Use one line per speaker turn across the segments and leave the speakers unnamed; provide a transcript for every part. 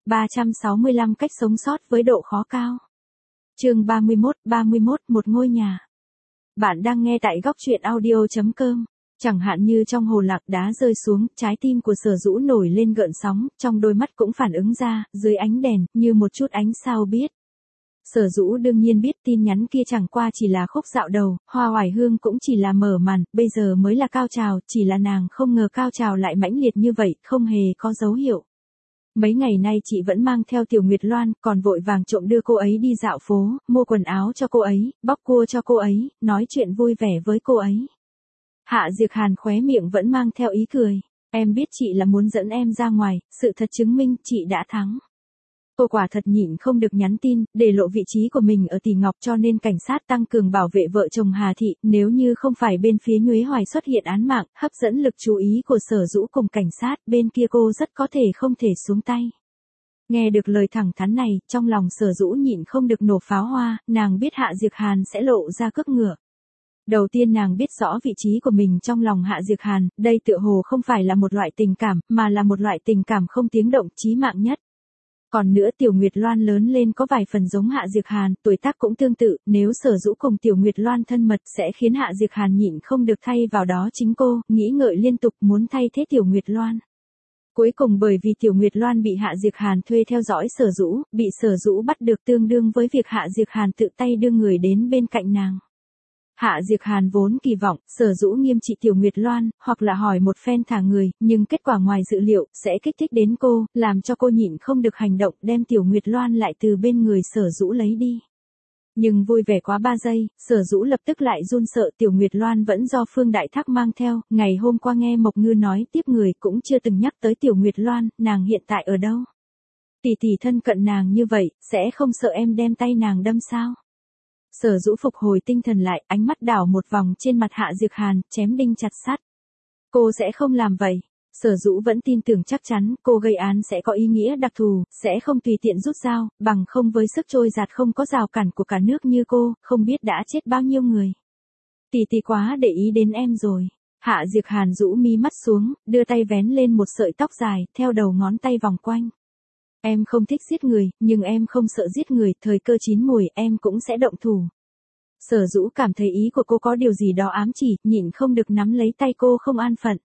365 cách sống sót với độ khó cao. Chương 31, một ngôi nhà. Bạn đang nghe tại góc truyện audio.com. Chẳng hạn như trong hồ lạc đá rơi xuống, trái tim của Sở Dũ nổi lên gợn sóng, trong đôi mắt cũng phản ứng ra, dưới ánh đèn, như một chút ánh sao biết. Sở Dũ đương nhiên biết tin nhắn kia chẳng qua chỉ là khúc dạo đầu, Hoa Oải Hương cũng chỉ là mở màn, bây giờ mới là cao trào, chỉ là nàng không ngờ cao trào lại mãnh liệt như vậy, không hề có dấu hiệu. Mấy ngày nay chị vẫn mang theo Tiểu Nguyệt Loan, còn vội vàng trộm đưa cô ấy đi dạo phố, mua quần áo cho cô ấy, bóc cua cho cô ấy, nói chuyện vui vẻ với cô ấy. Hạ Diệc Hàn khóe miệng vẫn mang theo ý cười. Em biết chị là muốn dẫn em ra ngoài, sự thật chứng minh chị đã thắng. Cô quả thật nhịn không được nhắn tin, để lộ vị trí của mình ở Tỷ Ngọc cho nên cảnh sát tăng cường bảo vệ vợ chồng Hà Thị, nếu như không phải bên phía Nhuế Hoài xuất hiện án mạng, hấp dẫn lực chú ý của Sở Dũ cùng cảnh sát, bên kia cô rất có thể không thể xuống tay. Nghe được lời thẳng thắn này, trong lòng Sở Dũ nhịn không được nổ pháo hoa, nàng biết Hạ Diệc Hàn sẽ lộ ra cước ngựa. Đầu tiên nàng biết rõ vị trí của mình trong lòng Hạ Diệc Hàn, đây tựa hồ không phải là một loại tình cảm, mà là một loại tình cảm không tiếng động chí mạng nhất. Còn nữa Tiểu Nguyệt Loan lớn lên có vài phần giống Hạ Diệc Hàn, tuổi tác cũng tương tự, nếu Sở Dũ cùng Tiểu Nguyệt Loan thân mật sẽ khiến Hạ Diệc Hàn nhịn không được thay vào đó chính cô, nghĩ ngợi liên tục muốn thay thế Tiểu Nguyệt Loan. Cuối cùng bởi vì Tiểu Nguyệt Loan bị Hạ Diệc Hàn thuê theo dõi Sở Dũ, bị Sở Dũ bắt được tương đương với việc Hạ Diệc Hàn tự tay đưa người đến bên cạnh nàng. Hạ Diệc Hàn vốn kỳ vọng, Sở Dũ nghiêm trị Tiểu Nguyệt Loan, hoặc là hỏi một phen thả người, nhưng kết quả ngoài dự liệu, sẽ kích thích đến cô, làm cho cô nhịn không được hành động đem Tiểu Nguyệt Loan lại từ bên người Sở Dũ lấy đi. Nhưng vui vẻ quá 3 giây, Sở Dũ lập tức lại run sợ Tiểu Nguyệt Loan vẫn do Phương Đại Thác mang theo, ngày hôm qua nghe Mộc Ngư nói tiếp người cũng chưa từng nhắc tới Tiểu Nguyệt Loan, nàng hiện tại ở đâu? Tỷ tỷ thân cận nàng như vậy, sẽ không sợ em đem tay nàng đâm sao? Sở Dũ phục hồi tinh thần lại, ánh mắt đảo một vòng trên mặt Hạ Diệc Hàn, chém đinh chặt sắt. Cô sẽ không làm vậy. Sở Dũ vẫn tin tưởng chắc chắn, cô gây án sẽ có ý nghĩa đặc thù, sẽ không tùy tiện rút dao, bằng không với sức trôi dạt không có rào cản của cả nước như cô, không biết đã chết bao nhiêu người. Tỷ tỷ quá để ý đến em rồi. Hạ Diệc Hàn rũ mi mắt xuống, đưa tay vén lên một sợi tóc dài, theo đầu ngón tay vòng quanh. Em không thích giết người, nhưng em không sợ giết người, thời cơ chín mùi em cũng sẽ động thủ. Sở Dũ cảm thấy ý của cô có điều gì đó ám chỉ, nhịn không được nắm lấy tay cô không an phận.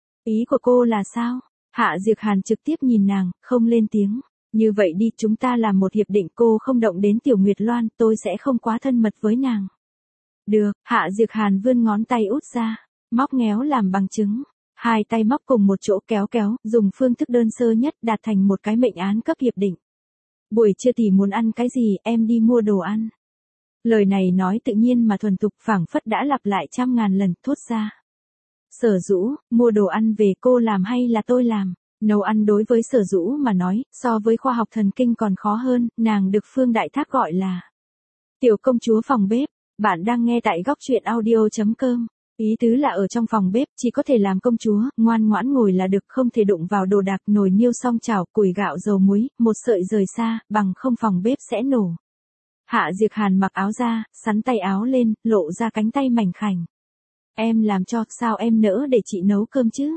Ý của cô là sao? Hạ Diệc Hàn trực tiếp nhìn nàng, không lên tiếng. Như vậy đi, chúng ta làm một hiệp định, cô không động đến Tiểu Nguyệt Loan, tôi sẽ không quá thân mật với nàng. Được, Hạ Diệc Hàn vươn ngón tay út ra, móc ngéo làm bằng chứng. Hai tay móc cùng một chỗ kéo, dùng phương thức đơn sơ nhất đạt thành một cái mệnh án cấp hiệp định. Buổi trưa tỷ muốn ăn cái gì, em đi mua đồ ăn. Lời này nói tự nhiên mà thuần thục, phảng phất đã lặp lại trăm ngàn lần, thốt ra. Sở Dũ, mua đồ ăn về cô làm hay là tôi làm? Nấu ăn đối với Sở Dũ mà nói, so với khoa học thần kinh còn khó hơn, nàng được Phương Đại Thác gọi là Tiểu công chúa phòng bếp. Bạn đang nghe tại góc truyện audio.com. Ý tứ là ở trong phòng bếp, chỉ có thể làm công chúa, ngoan ngoãn ngồi là được, không thể đụng vào đồ đạc, nồi niêu song chảo, củi gạo dầu muối, một sợi rời xa, bằng không phòng bếp sẽ nổ. Hạ Diệc Hàn mặc áo ra, sắn tay áo lên, lộ ra cánh tay mảnh khảnh. Em làm cho, sao em nỡ để chị nấu cơm chứ?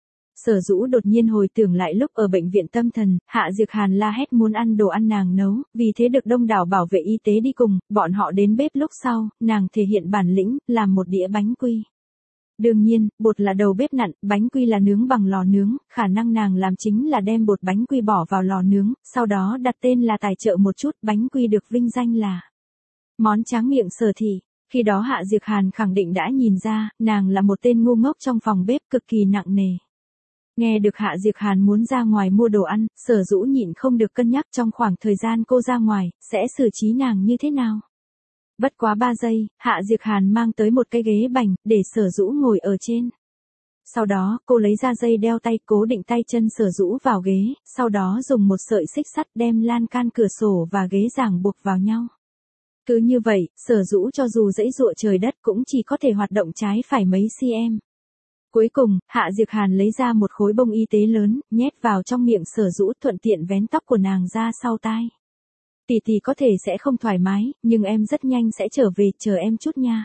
Sở Dũ đột nhiên hồi tưởng lại lúc ở bệnh viện tâm thần, Hạ Diệc Hàn la hét muốn ăn đồ ăn nàng nấu, vì thế được đông đảo bảo vệ y tế đi cùng, bọn họ đến bếp lúc sau, nàng thể hiện bản lĩnh, làm một đĩa bánh quy. Đương nhiên, bột là đầu bếp nặn, bánh quy là nướng bằng lò nướng, khả năng nàng làm chính là đem bột bánh quy bỏ vào lò nướng, sau đó đặt tên là tài trợ một chút, bánh quy được vinh danh là món tráng miệng Sở Thị. Khi đó Hạ Diệc Hàn khẳng định đã nhìn ra, nàng là một tên ngu ngốc trong phòng bếp cực kỳ nặng nề. Nghe được Hạ Diệc Hàn muốn ra ngoài mua đồ ăn, Sở Dũ nhịn không được cân nhắc trong khoảng thời gian cô ra ngoài, sẽ xử trí nàng như thế nào. Bất quá 3 giây, Hạ Diệc Hàn mang tới một cái ghế bành, để Sở Dũ ngồi ở trên. Sau đó, cô lấy ra dây đeo tay, cố định tay chân Sở Dũ vào ghế, sau đó dùng một sợi xích sắt đem lan can cửa sổ và ghế ràng buộc vào nhau. Cứ như vậy, Sở Dũ cho dù giãy giụa trời đất cũng chỉ có thể hoạt động trái phải mấy cm. Cuối cùng, Hạ Diệc Hàn lấy ra một khối bông y tế lớn, nhét vào trong miệng Sở Dũ, thuận tiện vén tóc của nàng ra sau tai. Tỷ tỷ có thể sẽ không thoải mái, nhưng em rất nhanh sẽ trở về, chờ em chút nha.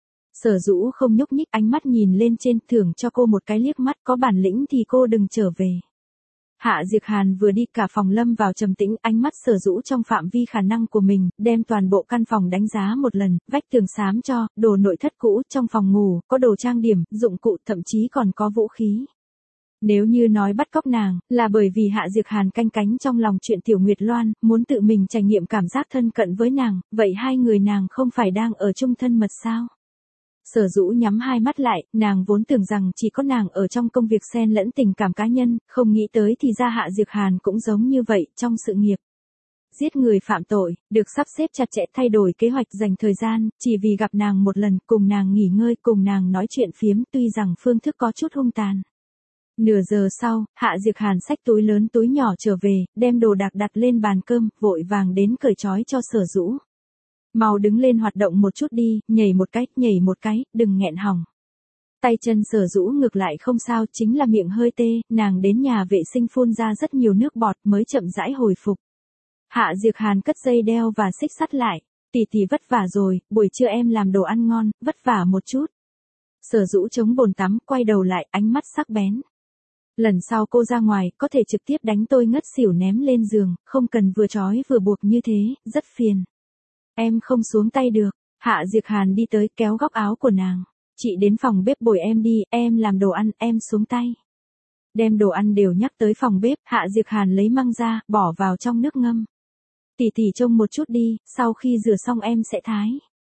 Sở Dũ không nhúc nhích, ánh mắt nhìn lên trên, thưởng cho cô một cái liếc mắt, có bản lĩnh thì cô đừng trở về. Hạ Diệc Hàn vừa đi cả phòng lâm vào trầm tĩnh, ánh mắt Sở Dũ trong phạm vi khả năng của mình, đem toàn bộ căn phòng đánh giá một lần, vách tường xám cho, đồ nội thất cũ, trong phòng ngủ, có đồ trang điểm, dụng cụ, thậm chí còn có vũ khí. Nếu như nói bắt cóc nàng, là bởi vì Hạ Diệc Hàn canh cánh trong lòng chuyện Tiểu Nguyệt Loan, muốn tự mình trải nghiệm cảm giác thân cận với nàng, vậy hai người nàng không phải đang ở chung thân mật sao? Sở Dũ nhắm hai mắt lại, nàng vốn tưởng rằng chỉ có nàng ở trong công việc xen lẫn tình cảm cá nhân, không nghĩ tới thì ra Hạ Diệc Hàn cũng giống như vậy trong sự nghiệp. Giết người phạm tội, được sắp xếp chặt chẽ thay đổi kế hoạch dành thời gian, chỉ vì gặp nàng một lần, cùng nàng nghỉ ngơi, cùng nàng nói chuyện phiếm, tuy rằng phương thức có chút hung tàn. Nửa giờ sau, Hạ Diệc Hàn xách túi lớn túi nhỏ trở về, đem đồ đạc đặt lên bàn cơm, vội vàng đến cởi trói cho Sở Dũ. Mau đứng lên hoạt động một chút đi, nhảy một cái, đừng nghẹn họng. Tay chân Sở Dũ ngược lại không sao, chính là miệng hơi tê, nàng đến nhà vệ sinh phun ra rất nhiều nước bọt mới chậm rãi hồi phục. Hạ Diệc Hàn cất dây đeo và xích sắt lại, tỷ vất vả rồi, buổi trưa em làm đồ ăn ngon, vất vả một chút. Sở Dũ chống bồn tắm, quay đầu lại, ánh mắt sắc bén. Lần sau cô ra ngoài, có thể trực tiếp đánh tôi ngất xỉu ném lên giường, không cần vừa trói vừa buộc như thế, rất phiền. Em không xuống tay được. Hạ Diệc Hàn đi tới kéo góc áo của nàng. Chị đến phòng bếp bồi em đi, em làm đồ ăn, em xuống tay. Đem đồ ăn đều nhắc tới phòng bếp, Hạ Diệc Hàn lấy măng ra, bỏ vào trong nước ngâm. Tỷ trông một chút đi, sau khi rửa xong em sẽ thái.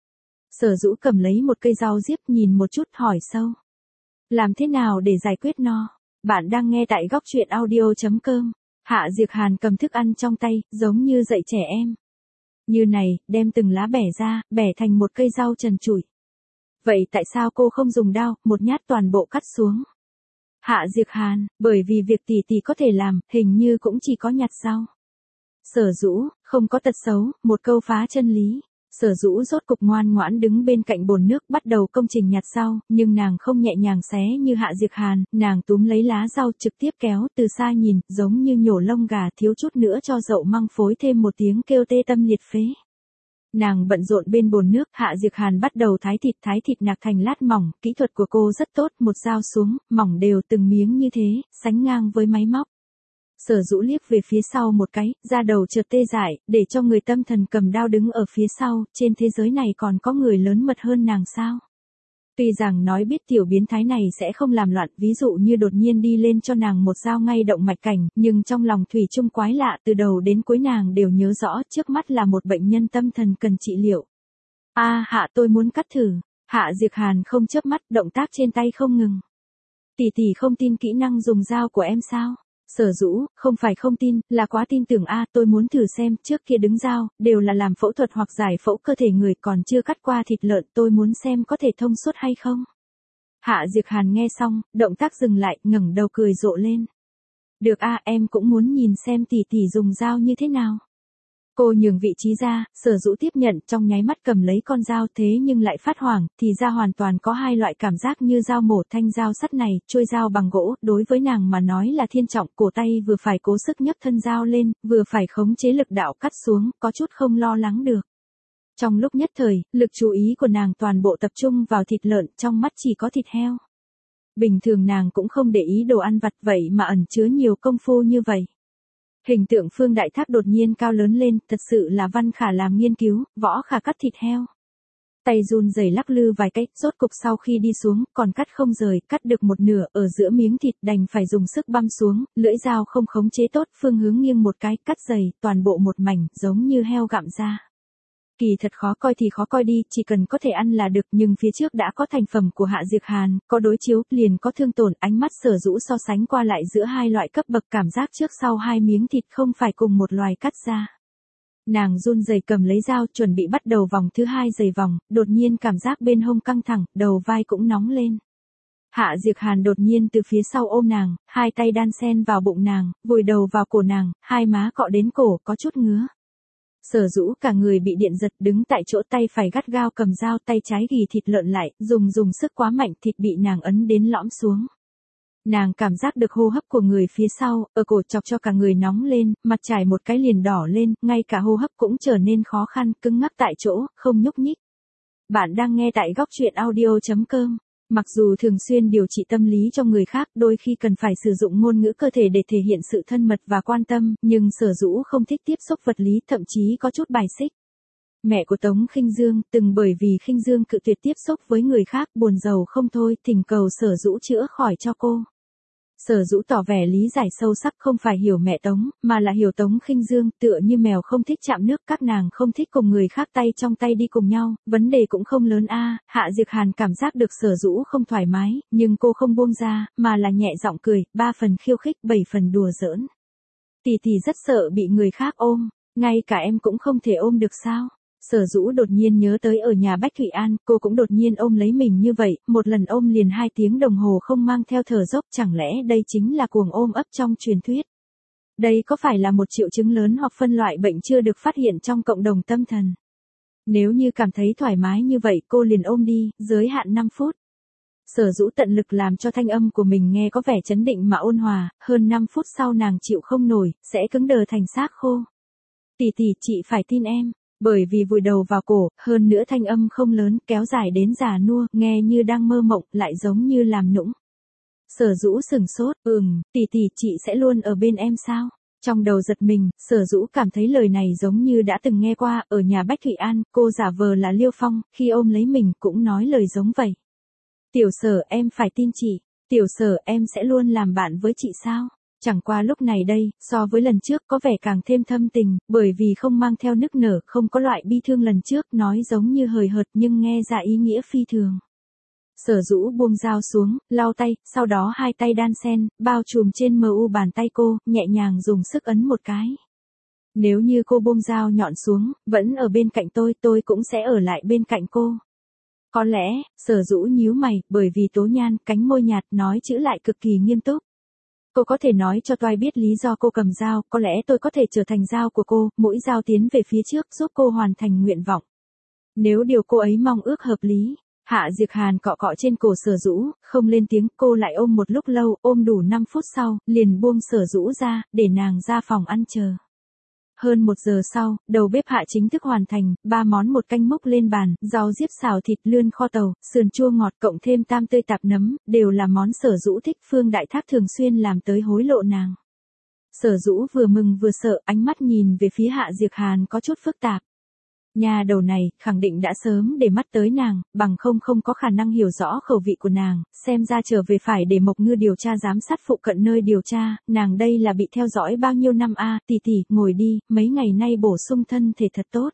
Sở Dũ cầm lấy một cây rau diếp nhìn một chút hỏi sâu. Làm thế nào để giải quyết no? Bạn đang nghe tại góc truyện audio.com. Hạ Diệc Hàn cầm thức ăn trong tay, giống như dạy trẻ em. Như này, đem từng lá bẻ ra, bẻ thành một cây rau trần trụi. Vậy tại sao cô không dùng dao, một nhát toàn bộ cắt xuống? Hạ Diệc Hàn, bởi vì việc tỷ có thể làm, hình như cũng chỉ có nhặt rau. Sở Dũ, không có tật xấu, một câu phá chân lý. Sở Dũ rốt cục ngoan ngoãn đứng bên cạnh bồn nước bắt đầu công trình nhặt rau, nhưng nàng không nhẹ nhàng xé như Hạ Diệc Hàn, nàng túm lấy lá rau trực tiếp kéo, từ xa nhìn, giống như nhổ lông gà, thiếu chút nữa cho dậu măng phối thêm một tiếng kêu tê tâm liệt phế. Nàng bận rộn bên bồn nước, Hạ Diệc Hàn bắt đầu thái thịt nạc thành lát mỏng, kỹ thuật của cô rất tốt, một dao xuống, mỏng đều từng miếng như thế, sánh ngang với máy móc. Sở Dũ liếc về phía sau một cái, da đầu chợt tê dại, để cho người tâm thần cầm đao đứng ở phía sau, trên thế giới này còn có người lớn mật hơn nàng sao? Tuy rằng nói biết tiểu biến thái này sẽ không làm loạn, ví dụ như đột nhiên đi lên cho nàng một dao ngay động mạch cảnh, nhưng trong lòng thủy chung quái lạ, từ đầu đến cuối nàng đều nhớ rõ, trước mắt là một bệnh nhân tâm thần cần trị liệu. Hạ tôi muốn cắt thử. Hạ Diệc Hàn không chớp mắt, động tác trên tay không ngừng. Tỷ không tin kỹ năng dùng dao của em sao? Sở Dũ, không phải không tin, là quá tin tưởng tôi muốn thử xem, trước kia đứng dao, đều là làm phẫu thuật hoặc giải phẫu cơ thể người, còn chưa cắt qua thịt lợn, tôi muốn xem có thể thông suốt hay không. Hạ Diệc Hàn nghe xong, động tác dừng lại, ngẩng đầu cười rộ lên. Được em cũng muốn nhìn xem tỷ dùng dao như thế nào. Cô nhường vị trí ra, Sở Dũ tiếp nhận, trong nháy mắt cầm lấy con dao, thế nhưng lại phát hoảng, thì ra hoàn toàn có hai loại cảm giác như dao mổ, thanh dao sắt này, chuôi dao bằng gỗ, đối với nàng mà nói là thiên trọng, cổ tay vừa phải cố sức nhấc thân dao lên, vừa phải khống chế lực đạo cắt xuống, có chút không lo lắng được. Trong lúc nhất thời, lực chú ý của nàng toàn bộ tập trung vào thịt lợn, trong mắt chỉ có thịt heo. Bình thường nàng cũng không để ý đồ ăn vặt, vậy mà ẩn chứa nhiều công phu như vậy. Hình tượng Phương Đại Thác đột nhiên cao lớn lên, thật sự là Văn Khả làm nghiên cứu, Võ Khả cắt thịt heo. Tay run rẩy lắc lư vài cái, rốt cục sau khi đi xuống, còn cắt không rời, cắt được một nửa, ở giữa miếng thịt đành phải dùng sức băm xuống, lưỡi dao không khống chế tốt, phương hướng nghiêng một cái, cắt dày, toàn bộ một mảnh, giống như heo gặm ra. Kỳ thật khó coi thì khó coi đi, chỉ cần có thể ăn là được, nhưng phía trước đã có thành phẩm của Hạ Diệc Hàn, có đối chiếu, liền có thương tổn, ánh mắt Sở Dũ so sánh qua lại giữa hai loại cấp bậc, cảm giác trước sau hai miếng thịt không phải cùng một loài cắt ra. Nàng run rẩy cầm lấy dao, chuẩn bị bắt đầu vòng thứ hai giày vòng, đột nhiên cảm giác bên hông căng thẳng, đầu vai cũng nóng lên. Hạ Diệc Hàn đột nhiên từ phía sau ôm nàng, hai tay đan xen vào bụng nàng, vùi đầu vào cổ nàng, hai má cọ đến cổ, có chút ngứa. Sở Dũ cả người bị điện giật, đứng tại chỗ, tay phải gắt gao cầm dao, tay trái ghì thịt lợn lại, dùng sức quá mạnh, thịt bị nàng ấn đến lõm xuống. Nàng cảm giác được hô hấp của người phía sau, ở cổ chọc cho cả người nóng lên, mặt trải một cái liền đỏ lên, ngay cả hô hấp cũng trở nên khó khăn, cứng ngắc tại chỗ, không nhúc nhích. Bạn đang nghe tại góc truyện audio.com. Mặc dù thường xuyên điều trị tâm lý cho người khác, đôi khi cần phải sử dụng ngôn ngữ cơ thể để thể hiện sự thân mật và quan tâm, nhưng Sở Dũ không thích tiếp xúc vật lý, thậm chí có chút bài xích. Mẹ của Tống Khinh Dương, từng bởi vì Khinh Dương cự tuyệt tiếp xúc với người khác, buồn rầu không thôi, thỉnh cầu Sở Dũ chữa khỏi cho cô. Sở Dũ tỏ vẻ lý giải sâu sắc, không phải hiểu mẹ Tống, mà là hiểu Tống Khinh Dương, tựa như mèo không thích chạm nước, các nàng không thích cùng người khác tay trong tay đi cùng nhau, vấn đề cũng không lớn a. Hạ Diệc Hàn cảm giác được Sở Dũ không thoải mái, nhưng cô không buông ra, mà là nhẹ giọng cười, 3 phần khiêu khích, 7 phần đùa giỡn. Tỷ tỷ rất sợ bị người khác ôm, ngay cả em cũng không thể ôm được sao? Sở Dũ đột nhiên nhớ tới ở nhà Bách Thụy An, cô cũng đột nhiên ôm lấy mình như vậy, một lần ôm liền 2 tiếng đồng hồ không mang theo thở dốc, chẳng lẽ đây chính là cuồng ôm ấp trong truyền thuyết? Đây có phải là một triệu chứng lớn hoặc phân loại bệnh chưa được phát hiện trong cộng đồng tâm thần? Nếu như cảm thấy thoải mái như vậy, cô liền ôm đi, giới hạn 5 phút. Sở Dũ tận lực làm cho thanh âm của mình nghe có vẻ trấn định mà ôn hòa, hơn 5 phút sau nàng chịu không nổi, sẽ cứng đờ thành xác khô. Tỷ tỷ, chị phải tin em. Bởi vì vùi đầu vào cổ, hơn nữa thanh âm không lớn, kéo dài đến già nua, nghe như đang mơ mộng, lại giống như làm nũng. Sở Dũ sừng sốt, tỷ tỷ, chị sẽ luôn ở bên em sao? Trong đầu giật mình, Sở Dũ cảm thấy lời này giống như đã từng nghe qua, ở nhà Bách Thụy An, cô giả vờ là Liêu Phong, khi ôm lấy mình cũng nói lời giống vậy. Tiểu Sở, em phải tin chị. Tiểu Sở, em sẽ luôn làm bạn với chị sao? Chẳng qua lúc này đây, so với lần trước có vẻ càng thêm thâm tình, bởi vì không mang theo nức nở, không có loại bi thương lần trước, nói giống như hời hợt nhưng nghe ra ý nghĩa phi thường. Sở Dũ buông dao xuống, lau tay, sau đó 2 tay đan xen, bao trùm trên mu bàn tay cô, nhẹ nhàng dùng sức ấn một cái. Nếu như cô buông dao nhọn xuống, vẫn ở bên cạnh tôi cũng sẽ ở lại bên cạnh cô. Có lẽ, Sở Dũ nhíu mày, bởi vì Tố Nhan, cánh môi nhạt, nói chữ lại cực kỳ nghiêm túc. Cô có thể nói cho Toai biết lý do cô cầm dao, có lẽ tôi có thể trở thành dao của cô, mũi dao tiến về phía trước giúp cô hoàn thành nguyện vọng. Nếu điều cô ấy mong ước hợp lý. Hạ Diệc Hàn cọ cọ trên cổ Sở Dũ, không lên tiếng, cô lại ôm một lúc lâu, ôm đủ 5 phút sau, liền buông Sở Dũ ra, để nàng ra phòng ăn chờ. Hơn 1 giờ sau, đầu bếp Hạ chính thức hoàn thành, 3 món một canh múc lên bàn, rau diếp xào thịt lươn kho tàu, sườn chua ngọt cộng thêm tam tươi tạp nấm, đều là món Sở Dũ thích, Phương Đại Thác thường xuyên làm tới hối lộ nàng. Sở Dũ vừa mừng vừa sợ, ánh mắt nhìn về phía Hạ Diệc Hàn có chút phức tạp. Nhà đầu này, khẳng định đã sớm để mắt tới nàng, bằng không có khả năng hiểu rõ khẩu vị của nàng, xem ra trở về phải để Mộc Ngư điều tra giám sát phụ cận nơi điều tra, nàng đây là bị theo dõi bao nhiêu năm a, tỷ tỷ, ngồi đi, mấy ngày nay bổ sung thân thể thật tốt.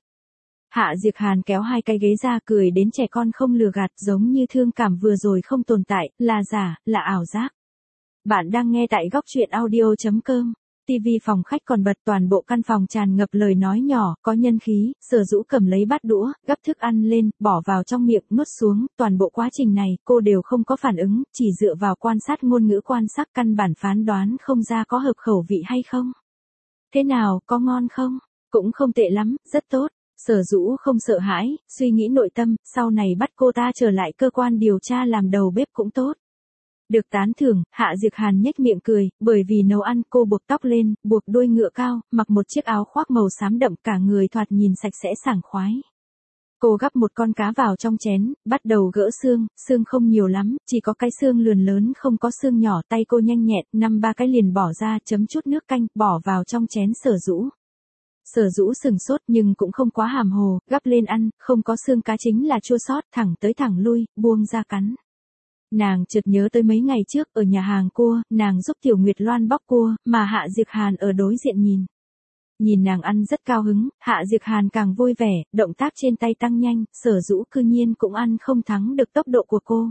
Hạ Diệc Hàn kéo 2 cái ghế ra cười đến trẻ con không lừa gạt, giống như thương cảm vừa rồi không tồn tại, là giả, là ảo giác. Bạn đang nghe tại góc truyện audio.com. TV phòng khách còn bật, toàn bộ căn phòng tràn ngập lời nói nhỏ, có nhân khí. Sở Dũ cầm lấy bát đũa, gắp thức ăn lên, bỏ vào trong miệng, nuốt xuống, toàn bộ quá trình này, cô đều không có phản ứng, chỉ dựa vào quan sát ngôn ngữ quan sát căn bản phán đoán không ra có hợp khẩu vị hay không. Thế nào, có ngon không? Cũng không tệ lắm, rất tốt. Sở Dũ không sợ hãi, suy nghĩ nội tâm, sau này bắt cô ta trở lại cơ quan điều tra làm đầu bếp cũng tốt. Được tán thưởng, Hạ Diệc Hàn nhếch miệng cười, bởi vì nấu ăn cô buộc tóc lên, buộc đuôi ngựa cao, mặc một chiếc áo khoác màu xám đậm, cả người thoạt nhìn sạch sẽ sảng khoái. Cô gắp một con cá vào trong chén, bắt đầu gỡ xương, xương không nhiều lắm, chỉ có cái xương lườn lớn không có xương nhỏ, tay cô nhanh nhẹn, 5-3 cái liền bỏ ra, chấm chút nước canh, bỏ vào trong chén Sở Dũ. Sở Dũ sừng sốt nhưng cũng không quá hàm hồ, gắp lên ăn, không có xương cá chính là chua xót, thẳng tới thẳng lui, buông ra cắn. Nàng chợt nhớ tới mấy ngày trước, ở nhà hàng cua, nàng giúp Tiểu Nguyệt Loan bóc cua, mà Hạ Diệc Hàn ở đối diện nhìn. Nhìn nàng ăn rất cao hứng, Hạ Diệc Hàn càng vui vẻ, động tác trên tay tăng nhanh, Sở Dũ cư nhiên cũng ăn không thắng được tốc độ của cô.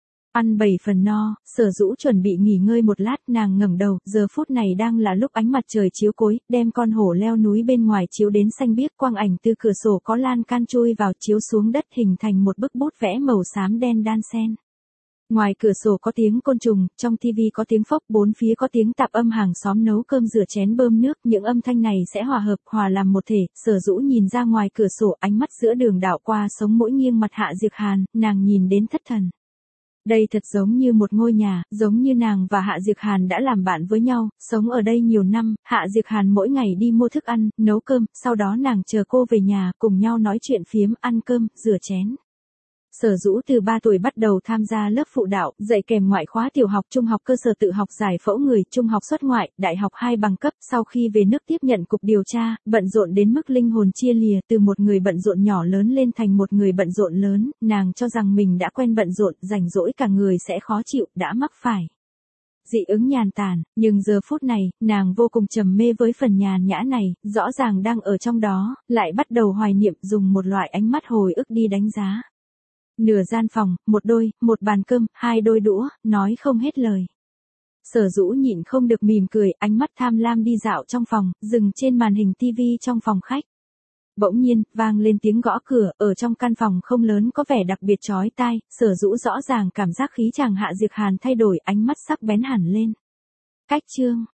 Ăn 7 phần no, Sở Dũ chuẩn bị nghỉ ngơi một lát, nàng ngẩng đầu, giờ phút này đang là lúc ánh mặt trời chiếu cối, đem con hổ leo núi bên ngoài chiếu đến xanh biếc, quang ảnh từ cửa sổ có lan can chui vào chiếu xuống đất hình thành một bức bút vẽ màu xám đen đan xen. Ngoài cửa sổ có tiếng côn trùng, trong tivi có tiếng phốc, bốn phía có tiếng tạp âm hàng xóm nấu cơm rửa chén bơm nước, những âm thanh này sẽ hòa hợp, hòa làm một thể. Sở Dũ nhìn ra ngoài cửa sổ, ánh mắt giữa đường đảo qua sống mũi nghiêng mặt Hạ Diệc Hàn, nàng nhìn đến thất thần. Đây thật giống như một ngôi nhà, giống như nàng và Hạ Diệc Hàn đã làm bạn với nhau, sống ở đây nhiều năm, Hạ Diệc Hàn mỗi ngày đi mua thức ăn, nấu cơm, sau đó nàng chờ cô về nhà, cùng nhau nói chuyện phiếm, ăn cơm, rửa chén. Sở Dũ từ 3 tuổi bắt đầu tham gia lớp phụ đạo, dạy kèm ngoại khóa tiểu học, trung học cơ sở, tự học giải phẫu người, trung học xuất ngoại, đại học 2 bằng cấp. Sau khi về nước tiếp nhận cục điều tra, bận rộn đến mức linh hồn chia lìa, từ một người bận rộn nhỏ lớn lên thành một người bận rộn lớn, nàng cho rằng mình đã quen bận rộn, rảnh rỗi cả người sẽ khó chịu, đã mắc phải dị ứng nhàn tản, nhưng giờ phút này, nàng vô cùng trầm mê với phần nhàn nhã này, rõ ràng đang ở trong đó, lại bắt đầu hoài niệm, dùng một loại ánh mắt hồi ức đi đánh giá. Nửa gian phòng, một bàn cơm, 2 đôi đũa, nói không hết lời. Sở Dũ nhịn không được mỉm cười, ánh mắt tham lam đi dạo trong phòng, dừng trên màn hình tivi trong phòng khách. Bỗng nhiên, vang lên tiếng gõ cửa, ở trong căn phòng không lớn có vẻ đặc biệt chói tai, Sở Dũ rõ ràng cảm giác khí chàng Hạ Diệc Hàn thay đổi, ánh mắt sắc bén hẳn lên. Cách chương